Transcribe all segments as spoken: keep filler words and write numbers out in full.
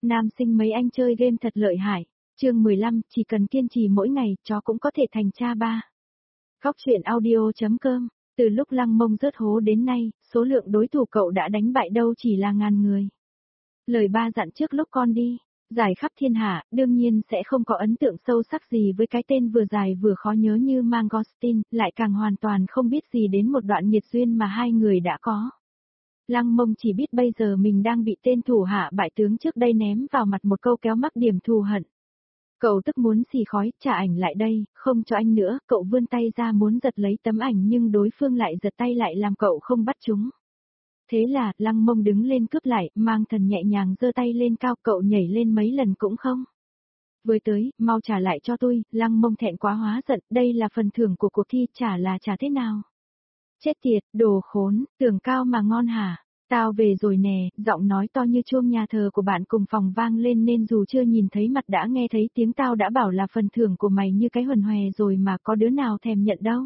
Nam sinh mấy anh chơi game thật lợi hại. Chương mười lăm, chỉ cần kiên trì mỗi ngày, chó cũng có thể thành cha ba. Khóc chuyện audio.com. Từ lúc Lăng Mông rớt hố đến nay, số lượng đối thủ cậu đã đánh bại đâu chỉ là ngàn người. Lời ba dặn trước lúc con đi, giải khắp thiên hạ, đương nhiên sẽ không có ấn tượng sâu sắc gì với cái tên vừa dài vừa khó nhớ như Mangosteen, lại càng hoàn toàn không biết gì đến một đoạn nghiệt duyên mà hai người đã có. Lăng Mông chỉ biết bây giờ mình đang bị tên thủ hạ bại tướng trước đây ném vào mặt một câu kéo mắc điểm thù hận. Cậu tức muốn xì khói, trả ảnh lại đây, không cho anh nữa, cậu vươn tay ra muốn giật lấy tấm ảnh nhưng đối phương lại giật tay lại làm cậu không bắt chúng. Thế là, Lăng Mông đứng lên cướp lại, Mang Thần nhẹ nhàng giơ tay lên cao, cậu nhảy lên mấy lần cũng không. Với tới, mau trả lại cho tôi, Lăng Mông thẹn quá hóa giận, đây là phần thưởng của cuộc thi, trả là trả thế nào? Chết tiệt, đồ khốn, tưởng cao mà ngon hả? Tao về rồi nè, giọng nói to như chuông nhà thờ của bạn cùng phòng vang lên nên dù chưa nhìn thấy mặt đã nghe thấy tiếng tao đã bảo là phần thưởng của mày như cái huần hòe rồi mà có đứa nào thèm nhận đâu.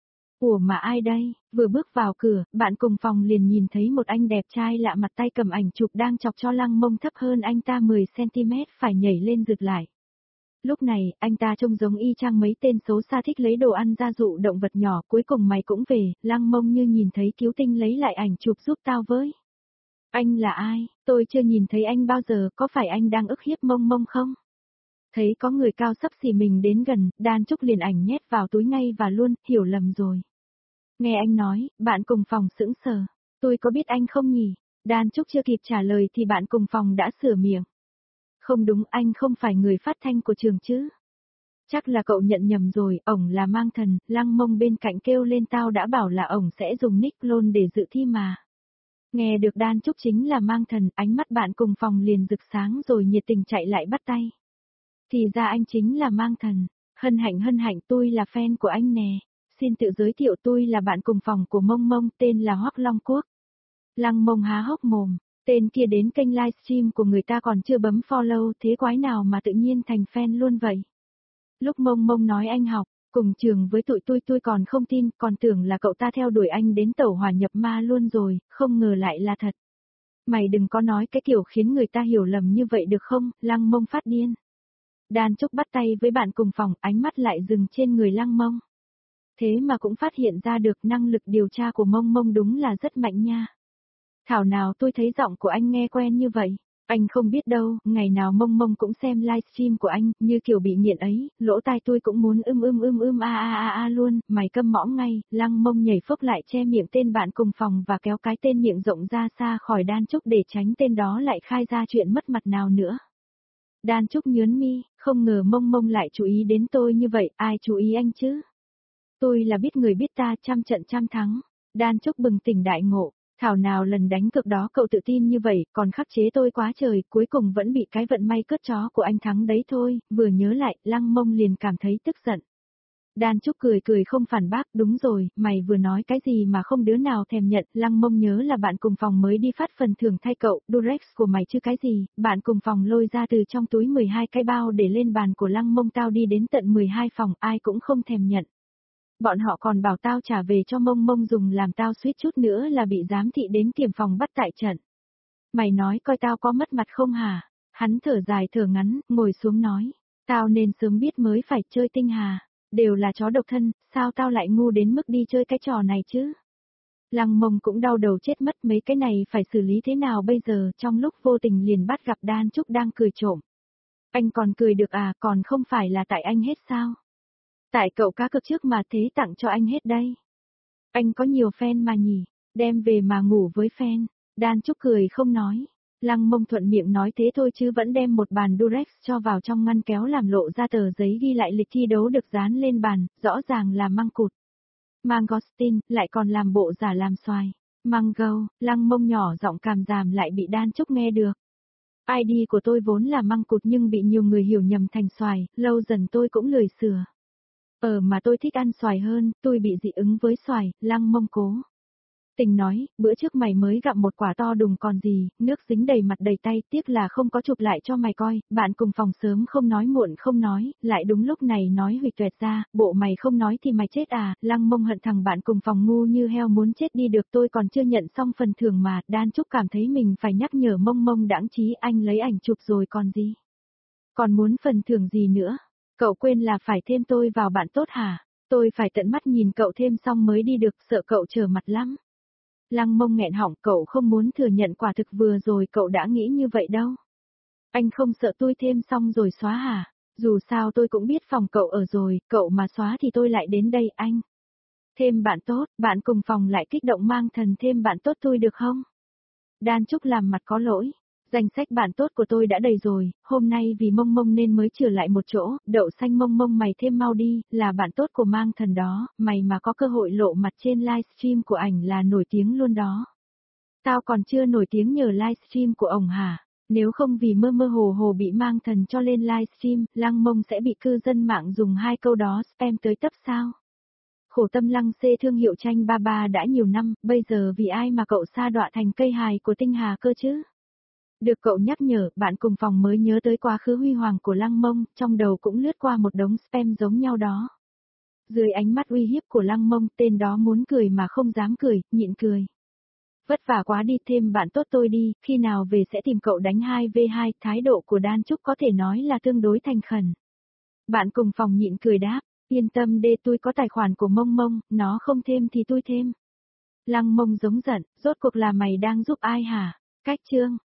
Ủa mà ai đây? Vừa bước vào cửa, bạn cùng phòng liền nhìn thấy một anh đẹp trai lạ mặt tay cầm ảnh chụp đang chọc cho Lăng Mông thấp hơn anh ta mười xăng ti mét phải nhảy lên rực lại. Lúc này, anh ta trông giống y chang mấy tên xấu xa thích lấy đồ ăn ra dụ động vật nhỏ, cuối cùng mày cũng về, Lăng Mông như nhìn thấy cứu tinh lấy lại ảnh chụp giúp tao với. Anh là ai? Tôi chưa nhìn thấy anh bao giờ, có phải anh đang ức hiếp Mông Mông không? Thấy có người cao sắp xỉ mình đến gần, Đan Trúc liền ảnh nhét vào túi ngay và luôn, hiểu lầm rồi. Nghe anh nói, bạn cùng phòng sững sờ. Tôi có biết anh không nhỉ? Đan Trúc chưa kịp trả lời thì bạn cùng phòng đã sửa miệng. Không đúng, anh không phải người phát thanh của trường chứ? Chắc là cậu nhận nhầm rồi, ổng là Mang Thần. Lăng Mông bên cạnh kêu lên, tao đã bảo là ổng sẽ dùng nick clone để dự thi mà. Nghe được Đan Trúc chính là Mang Thần, ánh mắt bạn cùng phòng liền rực sáng rồi nhiệt tình chạy lại bắt tay. Thì ra anh chính là Mang Thần. Hân hạnh hân hạnh, tôi là fan của anh nè. Xin tự giới thiệu, tôi là bạn cùng phòng của Mông Mông, tên là Hoắc Long Quốc. Lăng Mông há hốc mồm, tên kia đến kênh livestream của người ta còn chưa bấm follow, thế quái nào mà tự nhiên thành fan luôn vậy. Lúc Mông Mông nói anh học cùng trường với tụi tôi tôi còn không tin, còn tưởng là cậu ta theo đuổi anh đến tẩu hỏa nhập ma luôn rồi, không ngờ lại là thật. Mày đừng có nói cái kiểu khiến người ta hiểu lầm như vậy được không? Lăng Mông phát điên. Đan Trúc bắt tay với bạn cùng phòng, ánh mắt lại dừng trên người Lăng Mông. Thế mà cũng phát hiện ra được năng lực điều tra của Mông Mông đúng là rất mạnh nha. Thảo nào tôi thấy giọng của anh nghe quen như vậy. Anh không biết đâu, ngày nào Mông Mông cũng xem livestream của anh, như kiểu bị nghiện ấy, lỗ tai tôi cũng muốn ưm ưm ưm ưm a a a a luôn, mày câm mõm ngay. Lăng Mông nhảy phốc lại che miệng tên bạn cùng phòng và kéo cái tên miệng rộng ra xa khỏi Đan Trúc để tránh tên đó lại khai ra chuyện mất mặt nào nữa. Đan Trúc nhớn mi, không ngờ Mông Mông lại chú ý đến tôi như vậy, ai chú ý anh chứ? Tôi là biết người biết ta, trăm trận trăm thắng. Đan Trúc bừng tỉnh đại ngộ, thảo nào lần đánh cược đó cậu tự tin như vậy, còn khắc chế tôi quá trời, cuối cùng vẫn bị cái vận may cướp chó của anh thắng đấy thôi. Vừa nhớ lại, Lăng Mông liền cảm thấy tức giận. Đan Trúc cười cười không phản bác, đúng rồi, mày vừa nói cái gì mà không đứa nào thèm nhận. Lăng Mông nhớ là bạn cùng phòng mới đi phát phần thưởng thay cậu, Durex của mày chứ cái gì. Bạn cùng phòng lôi ra từ trong túi mười hai cái bao để lên bàn của Lăng Mông, tao đi đến tận mười hai phòng, ai cũng không thèm nhận. Bọn họ còn bảo tao trả về cho Mông Mông dùng, làm tao suýt chút nữa là bị giám thị đến kiểm phòng bắt tại trận. Mày nói coi tao có mất mặt không hả? Hắn thở dài thở ngắn, ngồi xuống nói. Tao nên sớm biết mới phải chơi tinh hà. Đều là chó độc thân, sao tao lại ngu đến mức đi chơi cái trò này chứ? Lăng Mông cũng đau đầu chết mất, mấy cái này phải xử lý thế nào bây giờ? Trong lúc vô tình liền bắt gặp Đan Trúc đang cười trộm. Anh còn cười được à, còn không phải là tại anh hết sao? Tại cậu cá cược trước mà, thế tặng cho anh hết đây. Anh có nhiều fan mà nhỉ, đem về mà ngủ với fan. Đan Trúc cười không nói. Lăng Mông thuận miệng nói thế thôi chứ vẫn đem một bàn Durex cho vào trong ngăn kéo, làm lộ ra tờ giấy ghi lại lịch thi đấu được dán lên bàn, rõ ràng là măng cụt. Mangosteen, lại còn làm bộ giả làm xoài. Mango, Lăng Mông nhỏ giọng càm ràm lại bị Đan Trúc nghe được. i đê của tôi vốn là măng cụt nhưng bị nhiều người hiểu nhầm thành xoài, lâu dần tôi cũng lười sửa. Ờ mà tôi thích ăn xoài hơn, tôi bị dị ứng với xoài. Lăng Mông cố Tình nói, bữa trước mày mới gặm một quả to đùng còn gì, nước dính đầy mặt đầy tay, tiếc là không có chụp lại cho mày coi, bạn cùng phòng sớm không nói muộn không nói, lại đúng lúc này nói huỵch toẹt ra, bộ mày không nói thì mày chết à, Lăng Mông hận thằng bạn cùng phòng ngu như heo muốn chết đi được, tôi còn chưa nhận xong phần thưởng mà, Đan Trúc cảm thấy mình phải nhắc nhở Mông Mông đãng trí, anh lấy ảnh chụp rồi còn gì. Còn muốn phần thưởng gì nữa, cậu quên là phải thêm tôi vào bạn tốt hả, tôi phải tận mắt nhìn cậu thêm xong mới đi được, sợ cậu trở mặt lắm. Lăng Mông nghẹn họng, cậu không muốn thừa nhận quả thực vừa rồi cậu đã nghĩ như vậy đâu. Anh không sợ tôi thêm xong rồi xóa hả? Dù sao tôi cũng biết phòng cậu ở rồi, cậu mà xóa thì tôi lại đến đây anh. Thêm bạn tốt, bạn cùng phòng lại kích động mang thần thêm bạn tốt tôi được không? Đan Trúc làm mặt có lỗi. Danh sách bạn tốt của tôi đã đầy rồi, hôm nay vì Mông Mông nên mới chừa lại một chỗ, đậu xanh Mông Mông mày thêm mau đi, là bạn tốt của mang thần đó, mày mà có cơ hội lộ mặt trên livestream của ảnh là nổi tiếng luôn đó. Tao còn chưa nổi tiếng nhờ livestream của ổng hả? Nếu không vì mơ mơ hồ hồ bị mang thần cho lên livestream, Lăng Mông sẽ bị cư dân mạng dùng hai câu đó spam tới tấp sao? Khổ tâm Lăng xê thương hiệu tranh ba ba đã nhiều năm, bây giờ vì ai mà cậu sa đọa thành cây hài của tinh hà cơ chứ? Được cậu nhắc nhở, bạn cùng phòng mới nhớ tới quá khứ huy hoàng của Lăng Mông, trong đầu cũng lướt qua một đống spam giống nhau đó. Dưới ánh mắt uy hiếp của Lăng Mông, tên đó muốn cười mà không dám cười, nhịn cười. Vất vả quá đi, thêm bạn tốt tôi đi, khi nào về sẽ tìm cậu đánh hai vs hai, thái độ của Đan Trúc có thể nói là tương đối thành khẩn. Bạn cùng phòng nhịn cười đáp, yên tâm đê, tôi có tài khoản của Mông Mông, nó không thêm thì tôi thêm. Lăng Mông giống giận, rốt cuộc là mày đang giúp ai hả? Cách chương.